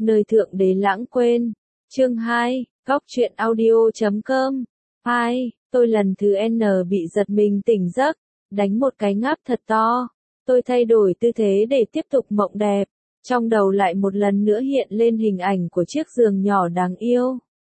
Nơi Thượng Đế lãng quên. Chương 2, Góc truyện audio.com. 2, tôi lần thứ N bị giật mình tỉnh giấc, đánh một cái ngáp thật to. Tôi thay đổi tư thế để tiếp tục mộng đẹp. Trong đầu lại một lần nữa hiện lên hình ảnh của chiếc giường nhỏ đáng yêu.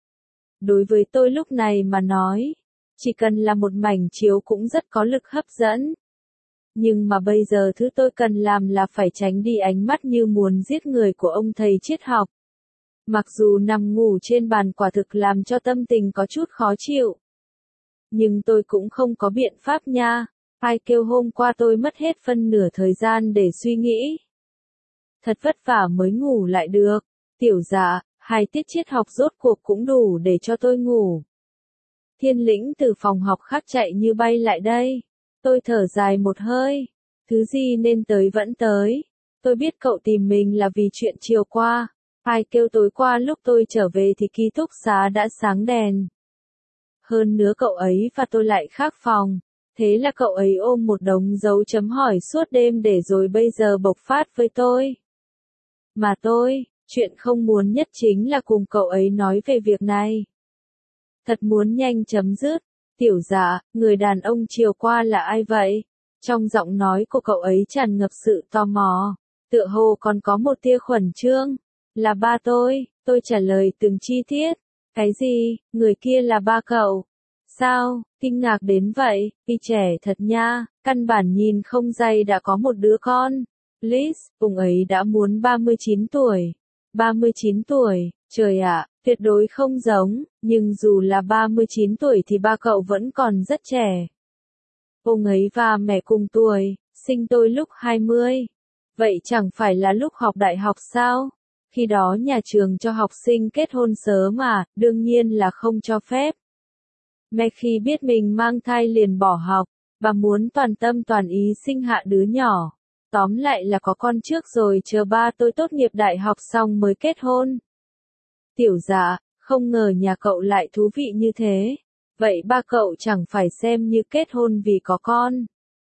Đối với tôi lúc này mà nói, chỉ cần là một mảnh chiếu cũng rất có lực hấp dẫn. Nhưng mà bây giờ thứ tôi cần làm là phải tránh đi ánh mắt như muốn giết người của ông thầy triết học. Mặc dù nằm ngủ trên bàn quả thực làm cho tâm tình có chút khó chịu. Nhưng tôi cũng không có biện pháp nha. Ai kêu hôm qua tôi mất hết phân nửa thời gian để suy nghĩ. Thật vất vả mới ngủ lại được. Tiểu dạ, 2 tiết triết học rốt cuộc cũng đủ để cho tôi ngủ. Thiên Lĩnh từ phòng học khác chạy như bay lại đây. Tôi thở dài một hơi. Thứ gì nên tới vẫn tới. Tôi biết cậu tìm mình là vì chuyện chiều qua. Ai kêu tối qua lúc tôi trở về thì ký túc xá đã sáng đèn. Hơn nữa cậu ấy và tôi lại khác phòng. Thế là cậu ấy ôm một đống dấu chấm hỏi suốt đêm để rồi bây giờ bộc phát với tôi. Mà tôi, chuyện không muốn nhất chính là cùng cậu ấy nói về việc này. Thật muốn nhanh chấm dứt. Tiểu dạ, người đàn ông chiều qua là ai vậy? Trong giọng nói của cậu ấy tràn ngập sự tò mò. Tựa hồ còn có một tia khẩn trương. Là ba tôi trả lời từng chi tiết. Cái gì, người kia là ba cậu? Sao, kinh ngạc đến vậy, y trẻ thật nha, căn bản nhìn không dày đã có một đứa con. Liz, ông ấy đã muốn 39 tuổi. 39 tuổi, trời ạ, tuyệt đối không giống, nhưng dù là 39 tuổi thì ba cậu vẫn còn rất trẻ. Ông ấy và mẹ cùng tuổi, sinh tôi lúc 20. Vậy chẳng phải là lúc học đại học sao? Khi đó nhà trường cho học sinh kết hôn sớm mà, đương nhiên là không cho phép. Mẹ khi biết mình mang thai liền bỏ học, bà muốn toàn tâm toàn ý sinh hạ đứa nhỏ. Tóm lại là có con trước rồi chờ ba tôi tốt nghiệp đại học xong mới kết hôn. Tiểu dạ, không ngờ nhà cậu lại thú vị như thế. Vậy ba cậu chẳng phải xem như kết hôn vì có con.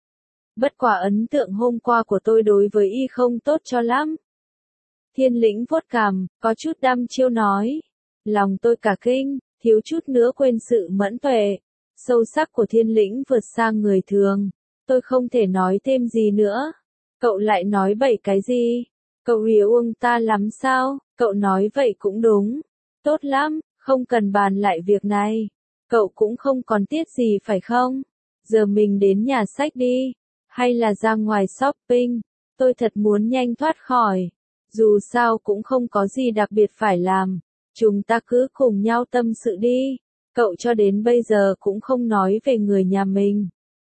Bất quả ấn tượng hôm qua của tôi đối với y không tốt cho lắm. Thiên Lĩnh vuốt cằm, có chút đăm chiêu nói. Lòng tôi cả kinh, thiếu chút nữa quên sự mẫn tuệ. Sâu sắc của Thiên Lĩnh vượt sang người thường. Tôi không thể nói thêm gì nữa. Cậu lại nói bậy cái gì? Cậu yêu ông ta lắm sao? Cậu nói vậy cũng đúng. Tốt lắm, không cần bàn lại việc này. Cậu cũng không còn tiếc gì phải không? Giờ mình đến nhà sách đi. Hay là ra ngoài shopping? Tôi thật muốn nhanh thoát khỏi. Dù sao cũng không có gì đặc biệt phải làm. Chúng ta cứ cùng nhau tâm sự đi. Cậu cho đến bây giờ cũng không nói về người nhà mình.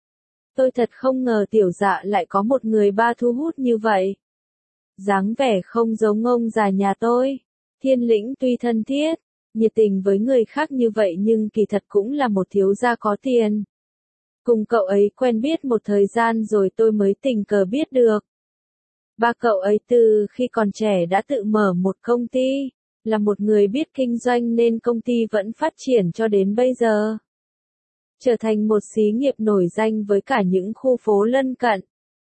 Tôi thật không ngờ tiểu dạ lại có một người ba thu hút như vậy. Dáng vẻ không giống ông già nhà tôi. Thiên Lĩnh tuy thân thiết, nhiệt tình với người khác như vậy nhưng kỳ thật cũng là một thiếu gia có tiền. Cùng cậu ấy quen biết một thời gian rồi tôi mới tình cờ biết được. Ba cậu ấy từ khi còn trẻ đã tự mở một công ty, là một người biết kinh doanh nên công ty vẫn phát triển cho đến bây giờ. Trở thành một xí nghiệp nổi danh với cả những khu phố lân cận.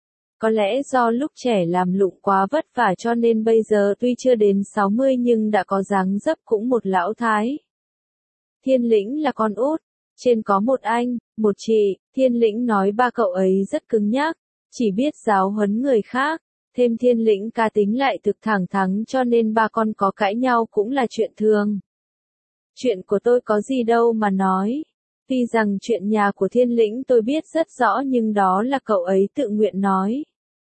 Có lẽ do lúc trẻ làm lụng quá vất vả cho nên bây giờ tuy chưa đến 60 nhưng đã có dáng dấp cũng một lão thái. Thiên Lĩnh là con út, trên có một anh, một chị, Thiên Lĩnh nói ba cậu ấy rất cứng nhắc, chỉ biết giáo huấn người khác, thêm Thiên Lĩnh cá tính lại thực thẳng thắn cho nên ba con có cãi nhau cũng là chuyện thường. Chuyện của tôi có gì đâu mà nói. Tuy rằng chuyện nhà của Thiên Lĩnh tôi biết rất rõ nhưng đó là cậu ấy tự nguyện nói.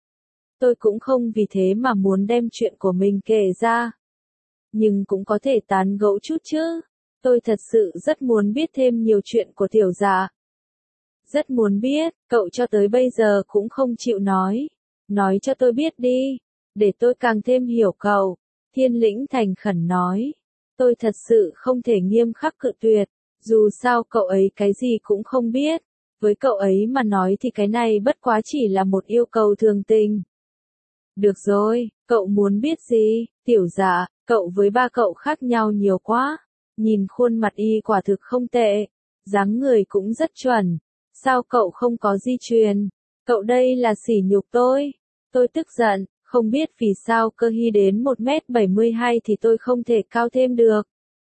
Tôi cũng không vì thế mà muốn đem chuyện của mình kể ra. Nhưng cũng có thể tán gẫu chút chứ. Tôi thật sự rất muốn biết thêm nhiều chuyện của tiểu dạ. Rất muốn biết, cậu cho tới bây giờ cũng không chịu nói. Nói cho tôi biết đi, để tôi càng thêm hiểu cậu. Thiên Lĩnh thành khẩn nói. Tôi thật sự không thể nghiêm khắc cự tuyệt. Dù sao cậu ấy cái gì cũng không biết. Với cậu ấy mà nói thì cái này bất quá chỉ là một yêu cầu thường tình. Được rồi, cậu muốn biết gì? Tiểu dạ, cậu với ba cậu khác nhau nhiều quá. Nhìn khuôn mặt y quả thực không tệ. Dáng người cũng rất chuẩn. Sao cậu không có di truyền? Cậu đây là sỉ nhục tôi. Tôi tức giận, Không biết vì sao cơ hy đến 1m72 thì tôi không thể cao thêm được.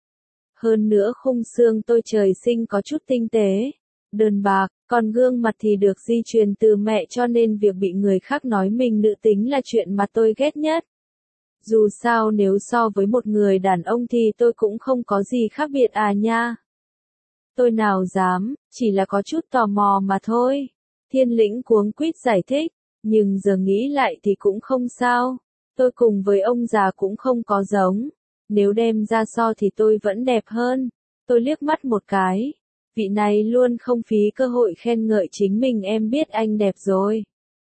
Hơn nữa khung xương tôi trời sinh có chút tinh tế, đơn bạc, còn gương mặt thì được di truyền từ mẹ cho nên việc bị người khác nói mình nữ tính là chuyện mà tôi ghét nhất. Dù sao nếu so với một người đàn ông thì tôi cũng không có gì khác biệt à nha. Tôi nào dám, chỉ là có chút tò mò mà thôi. Thiên Lĩnh cuống quýt giải thích, nhưng giờ nghĩ lại thì cũng không sao. Tôi cùng với ông già cũng không có giống. Nếu đem ra so thì tôi vẫn đẹp hơn. Tôi liếc mắt một cái. Vị này luôn không phí cơ hội khen ngợi chính mình, em biết anh đẹp rồi.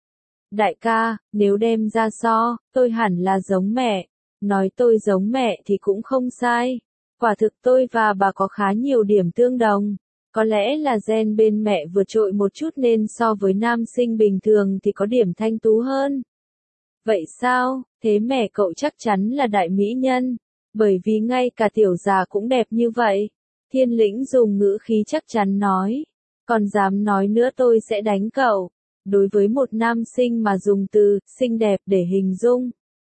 Đại ca, nếu đem ra so, tôi hẳn là giống mẹ. Nói tôi giống mẹ thì cũng không sai. Quả thực tôi và bà có khá nhiều điểm tương đồng. Có lẽ là gen bên mẹ vượt trội một chút nên so với nam sinh bình thường thì có điểm thanh tú hơn. Vậy sao, thế mẹ cậu chắc chắn là đại mỹ nhân. Bởi vì ngay cả tiểu già cũng đẹp như vậy. Thiên Lĩnh dùng ngữ khí chắc chắn nói. Còn dám nói nữa tôi sẽ đánh cậu. Đối với một nam sinh mà dùng từ xinh đẹp để hình dung.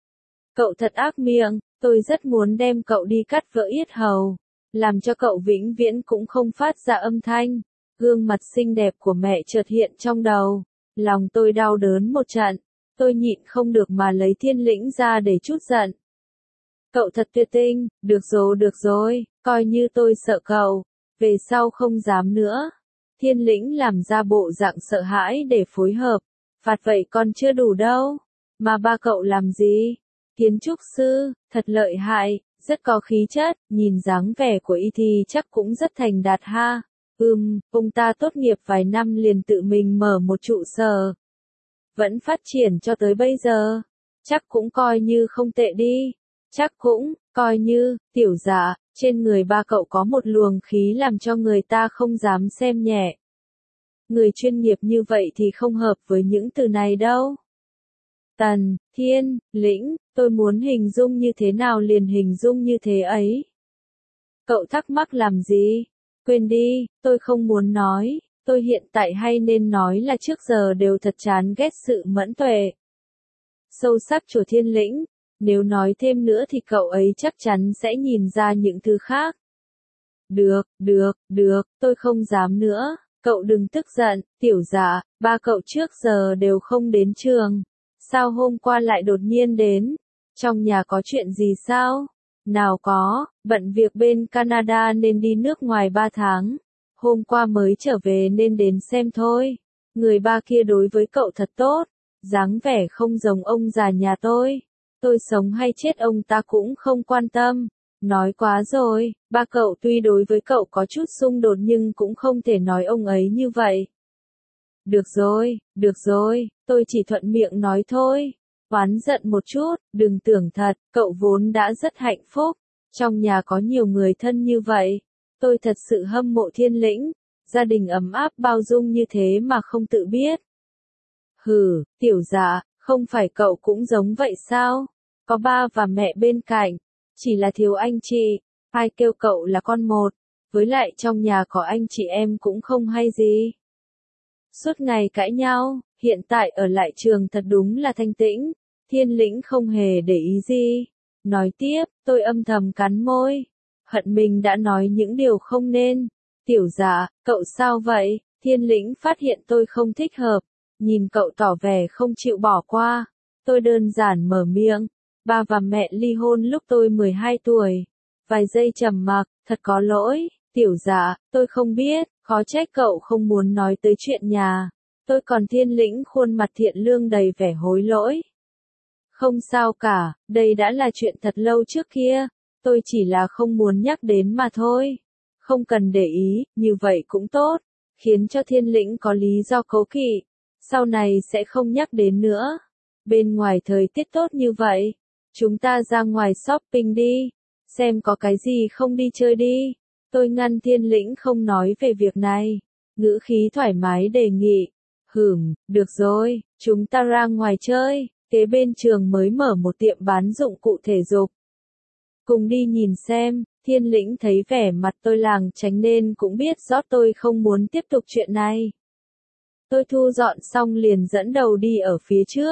Cậu thật ác miệng, tôi rất muốn đem cậu đi cắt vỡ yết hầu. Làm cho cậu vĩnh viễn cũng không phát ra âm thanh. Gương mặt xinh đẹp của mẹ chợt hiện trong đầu. Lòng tôi đau đớn một trận. Tôi nhịn không được mà lấy Thiên Lĩnh ra để trút giận. Cậu thật tuyệt tình, được rồi, coi như tôi sợ cậu. Về sau không dám nữa. Thiên Lĩnh làm ra bộ dạng sợ hãi để phối hợp. Phạt vậy còn chưa đủ đâu. Mà ba cậu làm gì? Kiến trúc sư, thật lợi hại, rất có khí chất, nhìn dáng vẻ của y thì chắc cũng rất thành đạt ha. Ông ta tốt nghiệp vài năm liền tự mình mở một trụ sở. Vẫn phát triển cho tới bây giờ. Chắc cũng coi như không tệ đi. Chắc cũng, coi như, tiểu dạ, trên người ba cậu có một luồng khí làm cho người ta không dám xem nhẹ. Người chuyên nghiệp như vậy thì không hợp với những từ này đâu. Tần, Thiên, Lĩnh, tôi muốn hình dung như thế nào liền hình dung như thế ấy. Cậu thắc mắc làm gì? Quên đi, tôi không muốn nói, tôi hiện tại hay nên nói là trước giờ đều thật chán ghét sự mẫn tuệ. Sâu sắc của Thiên Lĩnh, nếu nói thêm nữa thì cậu ấy chắc chắn sẽ nhìn ra những thứ khác. Được, tôi không dám nữa, cậu đừng tức giận, tiểu dạ, ba cậu trước giờ đều không đến trường. Sao hôm qua lại đột nhiên đến? Trong nhà có chuyện gì sao? Nào có, bận việc bên Canada nên đi nước ngoài 3 tháng. Hôm qua mới trở về nên đến xem thôi. Người ba kia đối với cậu thật tốt, dáng vẻ không giống ông già nhà tôi. Tôi sống hay chết ông ta cũng không quan tâm. Nói quá rồi, ba cậu tuy đối với cậu có chút xung đột nhưng cũng không thể nói ông ấy như vậy. Được rồi, tôi chỉ thuận miệng nói thôi. Oán giận một chút, đừng tưởng thật, cậu vốn đã rất hạnh phúc. Trong nhà có nhiều người thân như vậy. Tôi thật sự hâm mộ Thiên Lĩnh. Gia đình ấm áp bao dung như thế mà không tự biết. Hừ, tiểu dạ, không phải cậu cũng giống vậy sao? Có ba và mẹ bên cạnh. Chỉ là thiếu anh chị. Ai kêu cậu là con một. Với lại trong nhà có anh chị em cũng không hay gì. Suốt ngày cãi nhau, hiện tại ở lại trường thật đúng là thanh tĩnh. Thiên Lĩnh không hề để ý gì. Nói tiếp, tôi âm thầm cắn môi. Hận mình đã nói những điều không nên. Tiểu dạ, cậu sao vậy? Thiên Lĩnh phát hiện tôi không thích hợp. Nhìn cậu tỏ vẻ không chịu bỏ qua. Tôi đơn giản mở miệng. Ba và mẹ ly hôn lúc tôi 12 tuổi. Vài giây trầm mặc, thật có lỗi. Tiểu dạ, tôi không biết, khó trách cậu không muốn nói tới chuyện nhà. Tôi còn Thiên Lĩnh khuôn mặt thiện lương đầy vẻ hối lỗi. Không sao cả, đây đã là chuyện thật lâu trước kia. Tôi chỉ là không muốn nhắc đến mà thôi. Không cần để ý, như vậy cũng tốt. Khiến cho Thiên Lĩnh có lý do cố kỵ. Sau này sẽ không nhắc đến nữa. Bên ngoài thời tiết tốt như vậy. Chúng ta ra ngoài shopping đi. Xem có cái gì không đi chơi đi. Tôi ngăn Thiên Lĩnh không nói về việc này. Ngữ khí thoải mái đề nghị. Được rồi, chúng ta ra ngoài chơi. Kế bên trường mới mở một tiệm bán dụng cụ thể dục. Cùng đi nhìn xem. Thiên Lĩnh thấy vẻ mặt tôi làng tránh nên cũng biết rõ tôi không muốn tiếp tục chuyện này. Tôi thu dọn xong liền dẫn đầu đi ở phía trước.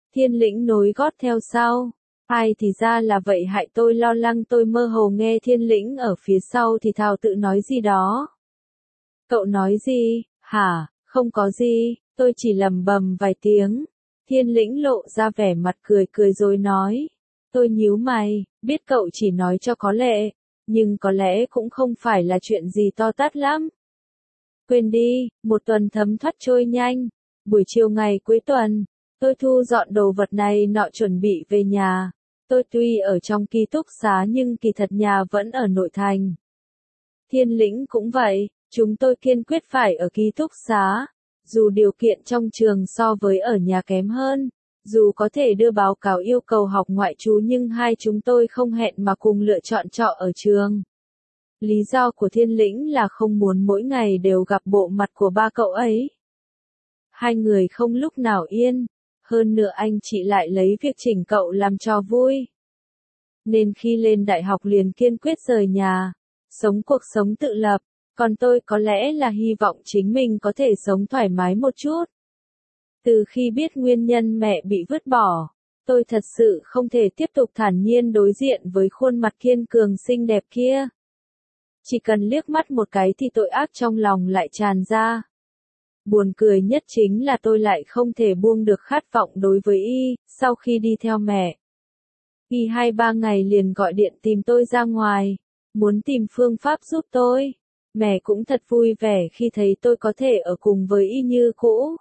Thiên Lĩnh nối gót theo sau. Ai thì ra là vậy, hại tôi lo lắng, tôi mơ hồ nghe Thiên Lĩnh ở phía sau thì thào tự nói gì đó. Cậu nói gì, hả, không có gì, tôi chỉ lẩm bẩm vài tiếng. Thiên Lĩnh lộ ra vẻ mặt cười cười rồi nói. Tôi nhíu mày, biết cậu chỉ nói cho có lệ, nhưng có lẽ cũng không phải là chuyện gì to tát lắm. Quên đi, một tuần thấm thoát trôi nhanh. Buổi chiều ngày cuối tuần, tôi thu dọn đồ vật này nọ chuẩn bị về nhà. Tôi tuy ở trong ký túc xá nhưng kỳ thật nhà vẫn ở nội thành. Thiên Lĩnh cũng vậy, chúng tôi kiên quyết phải ở ký túc xá. Dù điều kiện trong trường so với ở nhà kém hơn, dù có thể đưa báo cáo yêu cầu học ngoại trú nhưng hai chúng tôi không hẹn mà cùng lựa chọn trọ ở trường. Lý do của Thiên Lĩnh là không muốn mỗi ngày đều gặp bộ mặt của ba cậu ấy. Hai người không lúc nào yên, hơn nữa anh chị lại lấy việc chỉnh cậu làm trò vui. Nên khi lên đại học liền kiên quyết rời nhà, sống cuộc sống tự lập, còn tôi có lẽ là hy vọng chính mình có thể sống thoải mái một chút. Từ khi biết nguyên nhân mẹ bị vứt bỏ, tôi thật sự không thể tiếp tục thản nhiên đối diện với khuôn mặt kiên cường xinh đẹp kia. Chỉ cần liếc mắt một cái thì tội ác trong lòng lại tràn ra. Buồn cười nhất chính là tôi lại không thể buông được khát vọng đối với y, sau khi đi theo mẹ. Y 2-3 ngày liền gọi điện tìm tôi ra ngoài, muốn tìm phương pháp giúp tôi. Mẹ cũng thật vui vẻ khi thấy tôi có thể ở cùng với y như cũ.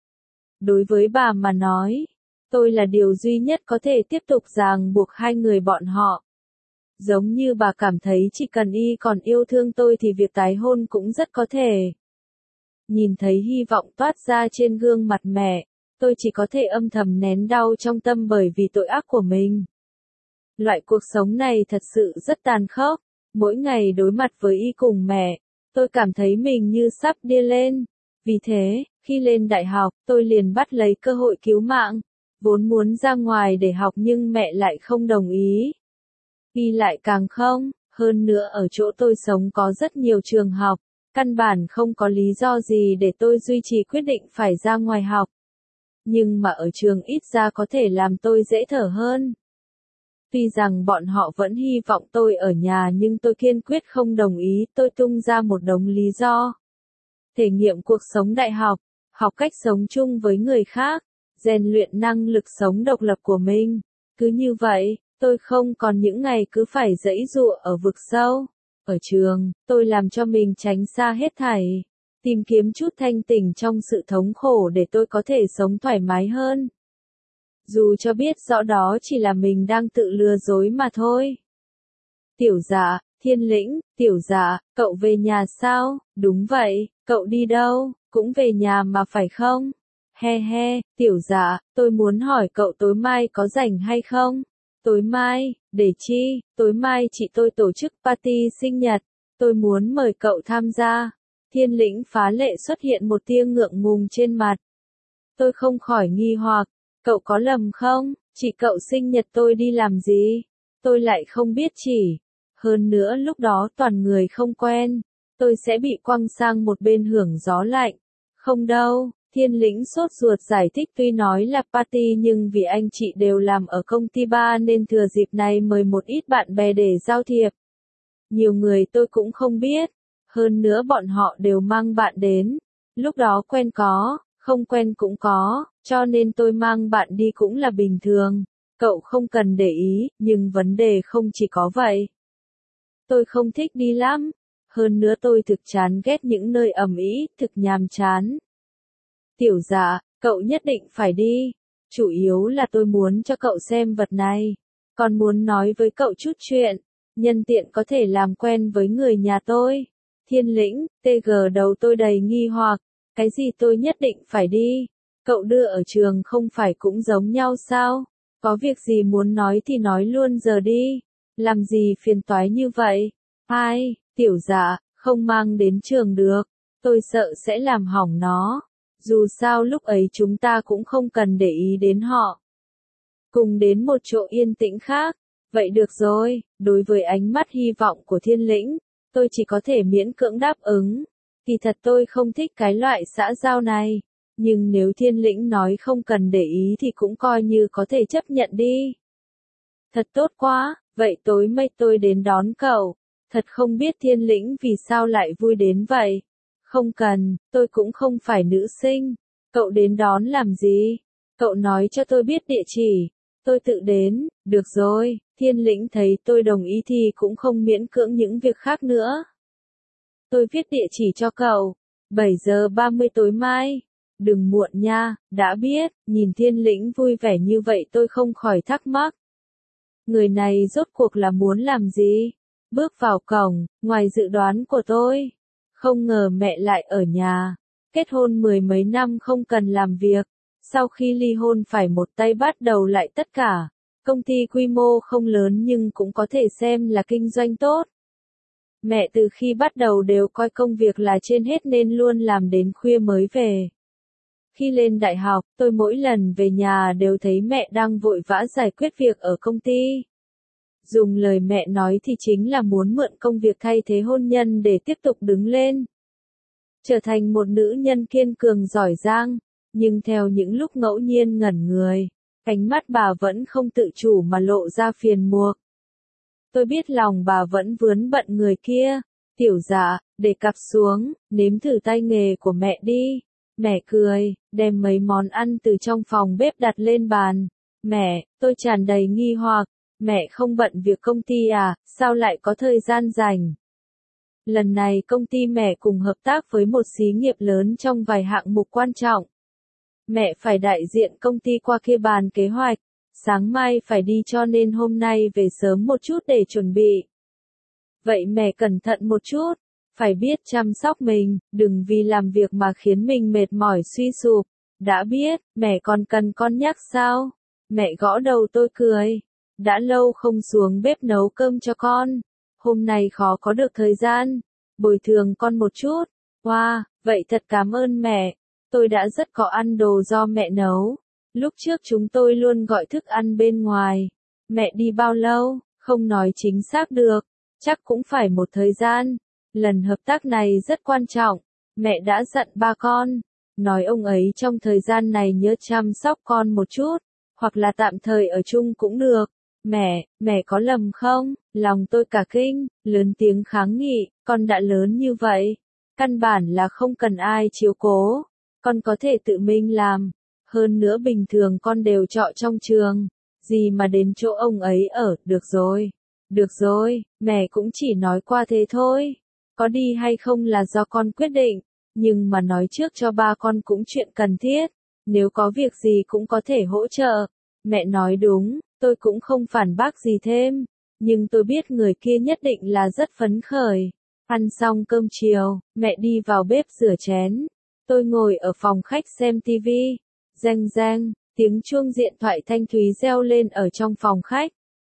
Đối với bà mà nói, tôi là điều duy nhất có thể tiếp tục ràng buộc hai người bọn họ. Giống như bà cảm thấy chỉ cần y còn yêu thương tôi thì việc tái hôn cũng rất có thể. Nhìn thấy hy vọng toát ra trên gương mặt mẹ, tôi chỉ có thể âm thầm nén đau trong tâm bởi vì tội ác của mình. Loại cuộc sống này thật sự rất tàn khốc. Mỗi ngày đối mặt với y cùng mẹ, tôi cảm thấy mình như sắp điên lên. Vì thế, khi lên đại học, tôi liền bắt lấy cơ hội cứu mạng. Vốn muốn ra ngoài để học nhưng mẹ lại không đồng ý. Y lại càng không, hơn nữa ở chỗ tôi sống có rất nhiều trường học, căn bản không có lý do gì để tôi duy trì quyết định phải ra ngoài học. Nhưng mà ở trường ít ra có thể làm tôi dễ thở hơn. Tuy rằng bọn họ vẫn hy vọng tôi ở nhà nhưng tôi kiên quyết không đồng ý, tôi tung ra một đống lý do. Thể nghiệm cuộc sống đại học, học cách sống chung với người khác, rèn luyện năng lực sống độc lập của mình. Cứ như vậy, tôi không còn những ngày cứ phải giãy giụa ở vực sâu. Ở trường, tôi làm cho mình tránh xa hết thảy, tìm kiếm chút thanh tỉnh trong sự thống khổ để tôi có thể sống thoải mái hơn. Dù cho biết rõ đó chỉ là mình đang tự lừa dối mà thôi. Tiểu Dạ, Thiên Lĩnh, Tiểu Dạ, cậu về nhà sao? Đúng vậy, cậu đi đâu? Cũng về nhà mà phải không? He he, Tiểu Dạ, tôi muốn hỏi cậu tối mai có rảnh hay không? Tối mai, để chi? Tối mai chị tôi tổ chức party sinh nhật, tôi muốn mời cậu tham gia. Thiên Lĩnh phá lệ xuất hiện một tia ngượng ngùng trên mặt. Tôi không khỏi nghi hoặc, cậu có lầm không? Chị cậu sinh nhật tôi đi làm gì? Tôi lại không biết chỉ. Hơn nữa lúc đó toàn người không quen, tôi sẽ bị quăng sang một bên hưởng gió lạnh. Không đâu, Thiên Lĩnh sốt ruột giải thích, tuy nói là party nhưng vì anh chị đều làm ở công ty ba nên thừa dịp này mời một ít bạn bè để giao thiệp. Nhiều người tôi cũng không biết, hơn nữa bọn họ đều mang bạn đến. Lúc đó quen có, không quen cũng có, cho nên tôi mang bạn đi cũng là bình thường. Cậu không cần để ý, nhưng vấn đề không chỉ có vậy. Tôi không thích đi lắm. Hơn nữa tôi thực chán ghét những nơi ầm ĩ, thực nhàm chán. Tiểu Dạ, cậu nhất định phải đi. Chủ yếu là tôi muốn cho cậu xem vật này. Còn muốn nói với cậu chút chuyện. Nhân tiện có thể làm quen với người nhà tôi. Thiên Lĩnh, TG đầu tôi đầy nghi hoặc. Cái gì tôi nhất định phải đi? Cậu đưa ở trường không phải cũng giống nhau sao? Có việc gì muốn nói thì nói luôn giờ đi. Làm gì phiền toái như vậy? Ai, Tiểu Dạ, không mang đến trường được. Tôi sợ sẽ làm hỏng nó. Dù sao lúc ấy chúng ta cũng không cần để ý đến họ. Cùng đến một chỗ yên tĩnh khác. Vậy được rồi, đối với ánh mắt hy vọng của Thiên Lĩnh, tôi chỉ có thể miễn cưỡng đáp ứng. Kỳ thật tôi không thích cái loại xã giao này. Nhưng nếu Thiên Lĩnh nói không cần để ý thì cũng coi như có thể chấp nhận đi. Thật tốt quá, vậy tối mai tôi đến đón cậu. Thật không biết Thiên Lĩnh vì sao lại vui đến vậy. Không cần, tôi cũng không phải nữ sinh. Cậu đến đón làm gì? Cậu nói cho tôi biết địa chỉ. Tôi tự đến, được rồi, Thiên Lĩnh thấy tôi đồng ý thì cũng không miễn cưỡng những việc khác nữa. Tôi viết địa chỉ cho cậu. 7:30 tối mai. Đừng muộn nha, đã biết, nhìn Thiên Lĩnh vui vẻ như vậy tôi không khỏi thắc mắc. Người này rốt cuộc là muốn làm gì? Bước vào cổng, ngoài dự đoán của tôi. Không ngờ mẹ lại ở nhà. Kết hôn 10 mấy năm không cần làm việc. Sau khi ly hôn phải một tay bắt đầu lại tất cả. Công ty quy mô không lớn nhưng cũng có thể xem là kinh doanh tốt. Mẹ từ khi bắt đầu đều coi công việc là trên hết nên luôn làm đến khuya mới về. Khi lên đại học, tôi mỗi lần về nhà đều thấy mẹ đang vội vã giải quyết việc ở công ty. Dùng lời mẹ nói thì chính là muốn mượn công việc thay thế hôn nhân để tiếp tục đứng lên. Trở thành một nữ nhân kiên cường giỏi giang, nhưng theo những lúc ngẫu nhiên ngẩn người, ánh mắt bà vẫn không tự chủ mà lộ ra phiền muộn. Tôi biết lòng bà vẫn vướng bận người kia. Tiểu Dạ, để cặp xuống, nếm thử tay nghề của mẹ đi. Mẹ cười, đem mấy món ăn từ trong phòng bếp đặt lên bàn. Mẹ, tôi tràn đầy nghi hoặc. Mẹ không bận việc công ty à, sao lại có thời gian rảnh? Lần này công ty mẹ cùng hợp tác với một xí nghiệp lớn trong vài hạng mục quan trọng. Mẹ phải đại diện công ty qua kia bàn kế hoạch. Sáng mai phải đi cho nên hôm nay về sớm một chút để chuẩn bị. Vậy mẹ cẩn thận một chút. Phải biết chăm sóc mình, đừng vì làm việc mà khiến mình mệt mỏi suy sụp. Đã biết, mẹ còn cần con nhắc sao? Mẹ gõ đầu tôi cười. Đã lâu không xuống bếp nấu cơm cho con. Hôm nay khó có được thời gian. Bồi thường con một chút. Wow, vậy thật cảm ơn mẹ. Tôi đã rất có ăn đồ do mẹ nấu. Lúc trước chúng tôi luôn gọi thức ăn bên ngoài. Mẹ đi bao lâu, không nói chính xác được. Chắc cũng phải một thời gian. Lần hợp tác này rất quan trọng. Mẹ đã dặn ba con. Nói ông ấy trong thời gian này nhớ chăm sóc con một chút. Hoặc là tạm thời ở chung cũng được. Mẹ có lầm không? Lòng tôi cả kinh, lớn tiếng kháng nghị. Con đã lớn như vậy. Căn bản là không cần ai chiếu cố. Con có thể tự mình làm. Hơn nữa bình thường con đều trọ trong trường. Gì mà đến chỗ ông ấy ở, được rồi. Được rồi, mẹ cũng chỉ nói qua thế thôi. Có đi hay không là do con quyết định. Nhưng mà nói trước cho ba con cũng chuyện cần thiết. Nếu có việc gì cũng có thể hỗ trợ. Mẹ nói đúng, tôi cũng không phản bác gì thêm. Nhưng tôi biết người kia nhất định là rất phấn khởi. Ăn xong cơm chiều, mẹ đi vào bếp rửa chén. Tôi ngồi ở phòng khách xem tivi. Reng reng, tiếng chuông điện thoại thanh thúy reo lên ở trong phòng khách.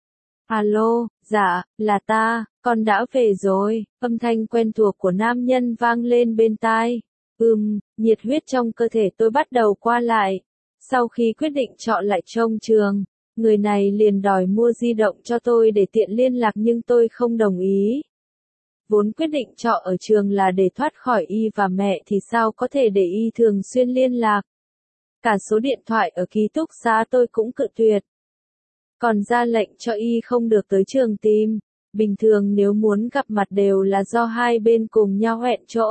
Alo, dạ, là ta, con đã về rồi, âm thanh quen thuộc của nam nhân vang lên bên tai. Nhiệt huyết trong cơ thể tôi bắt đầu qua lại. Sau khi quyết định chọn lại trông trường, người này liền đòi mua di động cho tôi để tiện liên lạc nhưng tôi không đồng ý. Vốn quyết định trọ ở trường là để thoát khỏi y và mẹ thì sao có thể để y thường xuyên liên lạc. Cả số điện thoại ở ký túc xá tôi cũng cự tuyệt. Còn ra lệnh cho y không được tới trường tìm. Bình thường nếu muốn gặp mặt đều là do hai bên cùng nhau hẹn chỗ.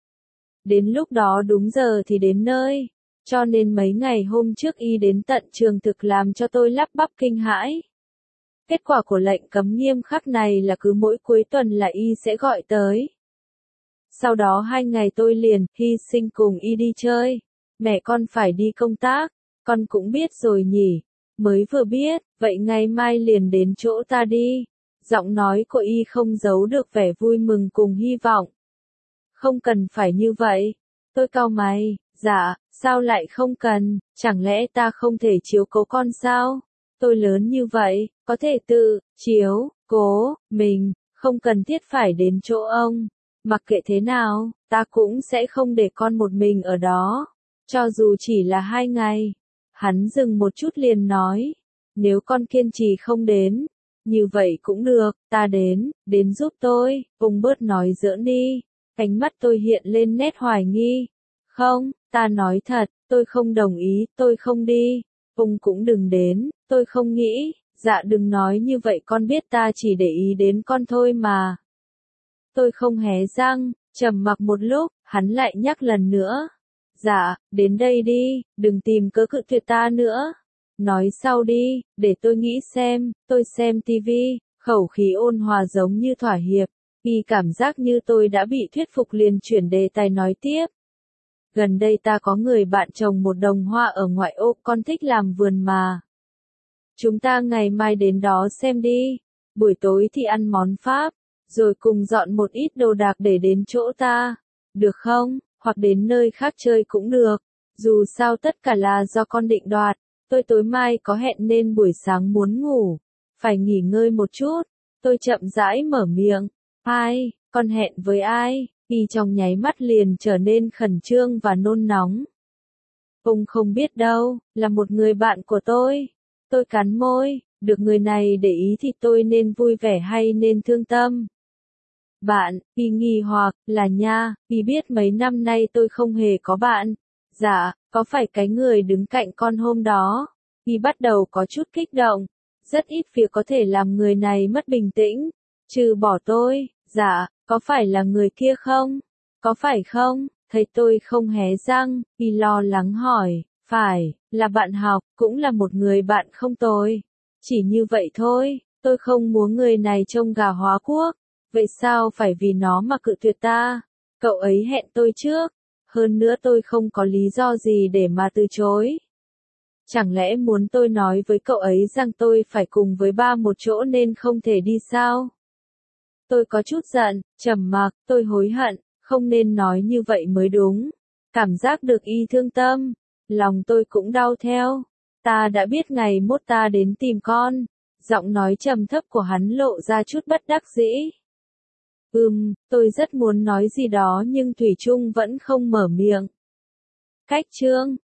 Đến lúc đó đúng giờ thì đến nơi. Cho nên mấy ngày hôm trước y đến tận trường thực làm cho tôi lắp bắp kinh hãi. Kết quả của lệnh cấm nghiêm khắc này là cứ mỗi cuối tuần là y sẽ gọi tới. Sau đó 2 ngày tôi liền hy sinh cùng y đi chơi. Mẹ con phải đi công tác, con cũng biết rồi nhỉ. Mới vừa biết, vậy ngày mai liền đến chỗ ta đi. Giọng nói của y không giấu được vẻ vui mừng cùng hy vọng. Không cần phải như vậy. Tôi cau mày, dạ, sao lại không cần, chẳng lẽ ta không thể chiếu cố con sao? Tôi lớn như vậy, có thể tự chiếu cố mình, không cần thiết phải đến chỗ ông. Mặc kệ thế nào, ta cũng sẽ không để con một mình ở đó. Cho dù chỉ là 2 ngày. Hắn dừng một chút liền nói. Nếu con kiên trì không đến. Như vậy cũng được, ta đến giúp tôi. Ông bớt nói giỡn đi. Ánh mắt tôi hiện lên nét hoài nghi. Không, ta nói thật, tôi không đồng ý, tôi không đi. Ông cũng đừng đến, tôi không nghĩ. Dạ đừng nói như vậy, con biết ta chỉ để ý đến con thôi mà. Tôi không hé răng, trầm mặc một lúc, hắn lại nhắc lần nữa. Dạ, đến đây đi, đừng tìm cớ cự tuyệt ta nữa. Nói sau đi, để tôi nghĩ xem, tôi xem tivi, khẩu khí ôn hòa giống như thỏa hiệp. Y cảm giác như tôi đã bị thuyết phục liền chuyển đề tài nói tiếp. Gần đây ta có người bạn trồng một đồng hoa ở ngoại ô, con thích làm vườn mà. Chúng ta ngày mai đến đó xem đi. Buổi tối thì ăn món Pháp, rồi cùng dọn một ít đồ đạc để đến chỗ ta. Được không? Hoặc đến nơi khác chơi cũng được. Dù sao tất cả là do con định đoạt. Tôi tối mai có hẹn nên buổi sáng muốn ngủ. Phải nghỉ ngơi một chút. Tôi chậm rãi mở miệng. Ai? Con hẹn với ai? Y trong nháy mắt liền trở nên khẩn trương và nôn nóng. Ông không biết đâu, là một người bạn của tôi. Tôi cắn môi, được người này để ý thì tôi nên vui vẻ hay nên thương tâm? Bạn, Y nghi hoặc, là nha, Y biết mấy năm nay tôi không hề có bạn. Dạ, có phải cái người đứng cạnh con hôm đó? Y bắt đầu có chút kích động. Rất ít việc có thể làm người này mất bình tĩnh. Trừ bỏ tôi, dạ, có phải là người kia không? Có phải không? Thấy tôi không hé răng, Y lo lắng hỏi, phải, là bạn học, cũng là một người bạn không tồi. Chỉ như vậy thôi, tôi không muốn người này trông gà hóa quốc. Vậy sao phải vì nó mà cự tuyệt ta? Cậu ấy hẹn tôi trước. Hơn nữa tôi không có lý do gì để mà từ chối. Chẳng lẽ muốn tôi nói với cậu ấy rằng tôi phải cùng với ba một chỗ nên không thể đi sao? Tôi có chút giận, trầm mặc, tôi hối hận, không nên nói như vậy mới đúng. Cảm giác được Y thương tâm, lòng tôi cũng đau theo. Ta đã biết ngày mốt ta đến tìm con. Giọng nói trầm thấp của hắn lộ ra chút bất đắc dĩ. Tôi rất muốn nói gì đó nhưng thủy chung vẫn không mở miệng. Cách chương